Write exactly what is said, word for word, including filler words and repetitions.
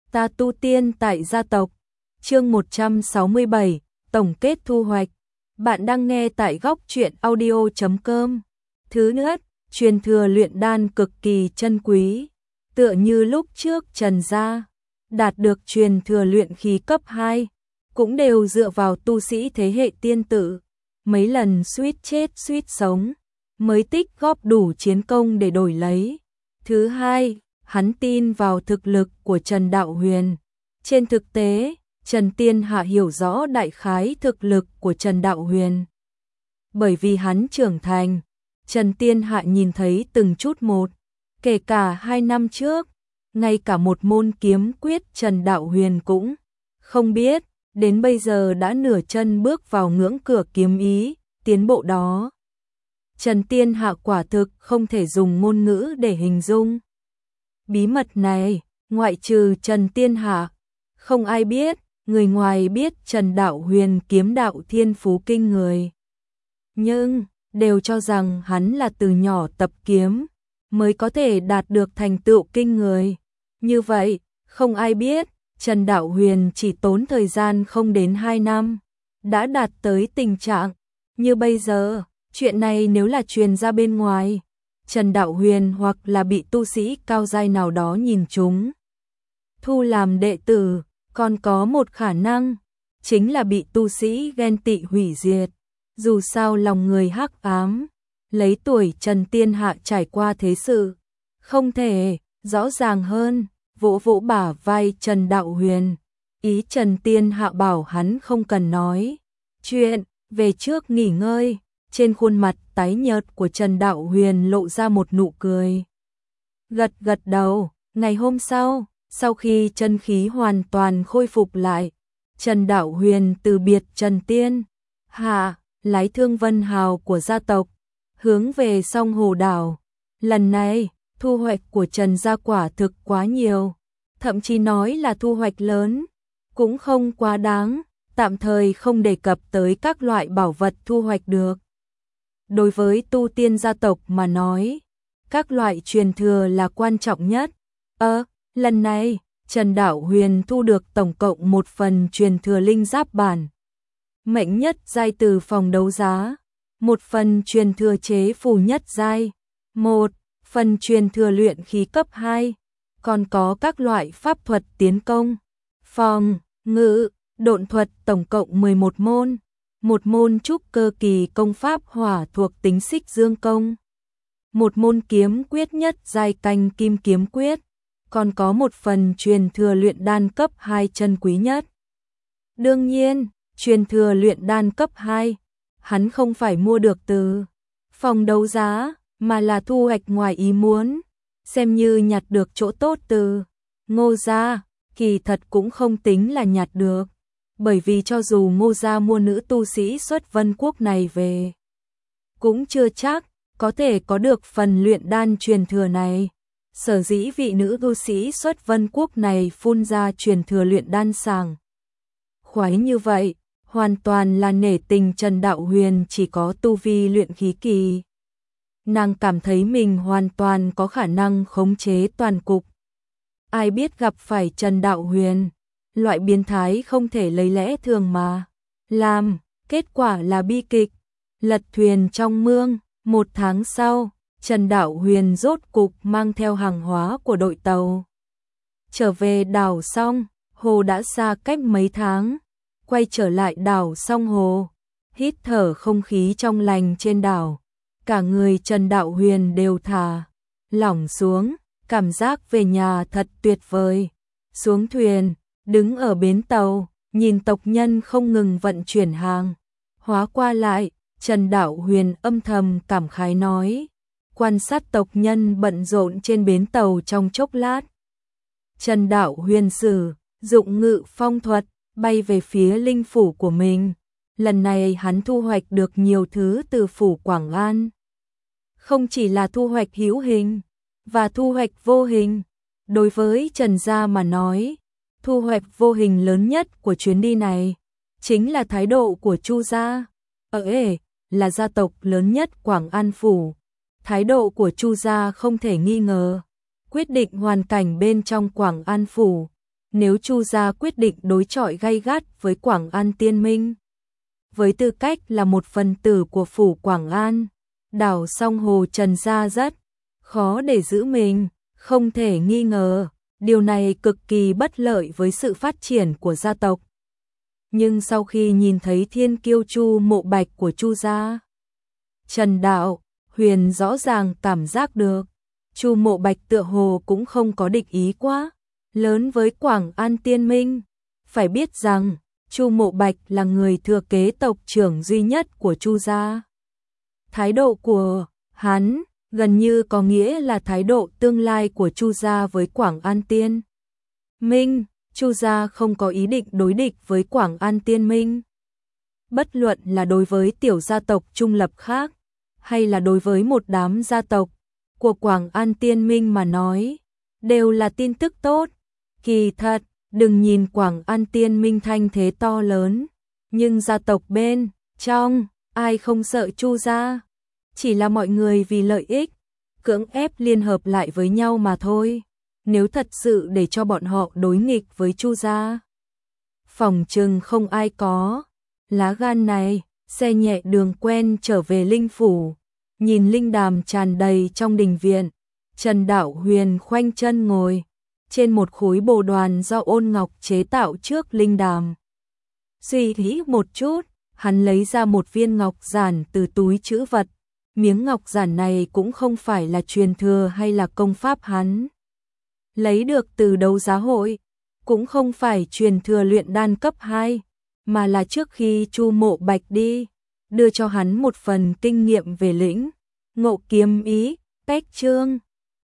Ta tu tiên tại gia tộc. Chương một trăm sáu mươi bảy, tổng kết thu hoạch. Bạn đang nghe tại góc truyện audio chấm com. Thứ nhất, truyền thừa luyện đan cực kỳ chân quý, tựa như lúc trước Trần gia đạt được truyền thừa luyện khí cấp hai, cũng đều dựa vào tu sĩ thế hệ tiên tử, mấy lần suýt chết suýt sống, mới tích góp đủ chiến công để đổi lấy. Thứ hai, hắn tin vào thực lực của Trần Đạo Huyền. Trên thực tế, Trần Tiên Hạ hiểu rõ đại khái thực lực của Trần Đạo Huyền. Bởi vì hắn trưởng thành, Trần Tiên Hạ nhìn thấy từng chút một, kể cả hai năm trước, ngay cả một môn kiếm quyết Trần Đạo Huyền cũng không biết, đến bây giờ đã nửa chân bước vào ngưỡng cửa kiếm ý, tiến bộ đó. Trần Tiên Hạ quả thực không thể dùng ngôn ngữ để hình dung. Bí mật này, ngoại trừ Trần Tiên Hạ, không ai biết, người ngoài biết Trần Đạo Huyền kiếm đạo thiên phú kinh người. Nhưng, đều cho rằng hắn là từ nhỏ tập kiếm, mới có thể đạt được thành tựu kinh người. Như vậy, không ai biết, Trần Đạo Huyền chỉ tốn thời gian không đến hai năm, đã đạt tới tình trạng như bây giờ. Chuyện này nếu là truyền ra bên ngoài, Trần Đạo Huyền hoặc là bị tu sĩ cao giai nào đó nhìn trúng, thu làm đệ tử, còn có một khả năng, chính là bị tu sĩ ghen tị hủy diệt. Dù sao lòng người hắc ám, lấy tuổi Trần Tiên Hạ trải qua thế sự, không thể rõ ràng hơn, vỗ vỗ bả vai Trần Đạo Huyền. Ý Trần Tiên Hạ bảo hắn không cần nói chuyện, về trước nghỉ ngơi. Trên khuôn mặt tái nhợt của Trần Đạo Huyền lộ ra một nụ cười. Gật gật đầu, ngày hôm sau, sau khi chân khí hoàn toàn khôi phục lại, Trần Đạo Huyền từ biệt Trần Tiên Hạ, lái Thương Vân Hào của gia tộc, hướng về Song Hồ đảo. Lần này, thu hoạch của Trần gia quả thực quá nhiều, thậm chí nói là thu hoạch lớn, cũng không quá đáng, tạm thời không đề cập tới các loại bảo vật thu hoạch được. Đối với tu tiên gia tộc mà nói, các loại truyền thừa là quan trọng nhất. Ơ, lần này, Trần Đạo Huyền thu được tổng cộng một phần truyền thừa linh giáp bản mệnh nhất giai từ phòng đấu giá, một phần truyền thừa chế phù nhất giai, một phần truyền thừa luyện khí cấp hai, còn có các loại pháp thuật tiến công, phòng, ngự, độn thuật tổng cộng mười một môn. Một môn trúc cơ kỳ công pháp hỏa thuộc tính xích dương công, một môn kiếm quyết nhất giai canh kim kiếm quyết, còn có một phần truyền thừa luyện đan cấp hai chân quý nhất. Đương nhiên, truyền thừa luyện đan cấp hai, hắn không phải mua được từ phòng đấu giá, mà là thu hoạch ngoài ý muốn, xem như nhặt được chỗ tốt từ Ngô gia, kỳ thật cũng không tính là nhặt được. Bởi vì cho dù Ngô gia mua nữ tu sĩ xuất Vân Quốc này về, cũng chưa chắc có thể có được phần luyện đan truyền thừa này. Sở dĩ vị nữ tu sĩ xuất Vân Quốc này phun ra truyền thừa luyện đan sàng khoái như vậy, hoàn toàn là nể tình Trần Đạo Huyền chỉ có tu vi luyện khí kỳ. Nàng cảm thấy mình hoàn toàn có khả năng khống chế toàn cục. Ai biết gặp phải Trần Đạo Huyền, loại biến thái không thể lấy lẽ thường mà làm, kết quả là bi kịch, lật thuyền trong mương. Một tháng sau, Trần Đạo Huyền rốt cục mang theo hàng hóa của đội tàu trở về đảo Song Hồ. Đã xa cách mấy tháng, quay trở lại đảo Song Hồ, hít thở không khí trong lành trên đảo, cả người Trần Đạo Huyền đều thả lỏng xuống, cảm giác về nhà thật tuyệt vời. Xuống thuyền, đứng ở bến tàu, nhìn tộc nhân không ngừng vận chuyển hàng hóa qua lại, Trần Đạo Huyền âm thầm cảm khái nói, quan sát tộc nhân bận rộn trên bến tàu trong chốc lát. Trần Đạo Huyền sử dụng ngự phong thuật, bay về phía linh phủ của mình. Lần này hắn thu hoạch được nhiều thứ từ phủ Quảng An. Không chỉ là thu hoạch hữu hình, và thu hoạch vô hình. Đối với Trần gia mà nói, thu hoạch vô hình lớn nhất của chuyến đi này chính là thái độ của Chu gia. Ở ể, là gia tộc lớn nhất Quảng An phủ. Thái độ của Chu gia không thể nghi ngờ, quyết định hoàn cảnh bên trong Quảng An phủ. nếu Chu gia quyết định đối chọi gay gắt với Quảng An Tiên Minh. Với tư cách là một phần tử của phủ Quảng An, đảo song Hồ Trần gia rất khó để giữ mình, không thể nghi ngờ, điều này cực kỳ bất lợi với sự phát triển của gia tộc. Nhưng sau khi nhìn thấy thiên kiêu Chu Mộ Bạch của Chu gia, Trần Đạo Huyền rõ ràng cảm giác được, Chu Mộ Bạch tựa hồ cũng không có địch ý quá lớn với Quảng An Tiên Minh. Phải biết rằng, Chu Mộ Bạch là người thừa kế tộc trưởng duy nhất của Chu gia. Thái độ của hắn gần như có nghĩa là thái độ tương lai của Chu gia với Quảng An Tiên Minh. Chu gia không có ý định đối địch với Quảng An Tiên Minh. Bất luận là đối với tiểu gia tộc trung lập khác, hay là đối với một đám gia tộc của Quảng An Tiên Minh mà nói, đều là tin tức tốt. Kỳ thật, đừng nhìn Quảng An Tiên Minh thanh thế to lớn, nhưng gia tộc bên trong, ai không sợ Chu gia? Chỉ là mọi người vì lợi ích, cưỡng ép liên hợp lại với nhau mà thôi. Nếu thật sự để cho bọn họ đối nghịch với Chu gia, phỏng chừng không ai có lá gan này. Xe nhẹ đường quen trở về Linh phủ, nhìn linh đàm tràn đầy trong đình viện, Trần Đạo Huyền khoanh chân ngồi trên một khối bồ đoàn do Ôn Ngọc chế tạo trước linh đàm. Suy nghĩ một chút, hắn lấy ra một viên ngọc giản từ túi trữ vật. Miếng ngọc giản này cũng không phải là truyền thừa hay là công pháp hắn lấy được từ đấu giá hội, cũng không phải truyền thừa luyện đan cấp hai, mà là trước khi Chu Mộ Bạch đi, đưa cho hắn một phần kinh nghiệm về lĩnh ngộ kiếm ý, cách chương.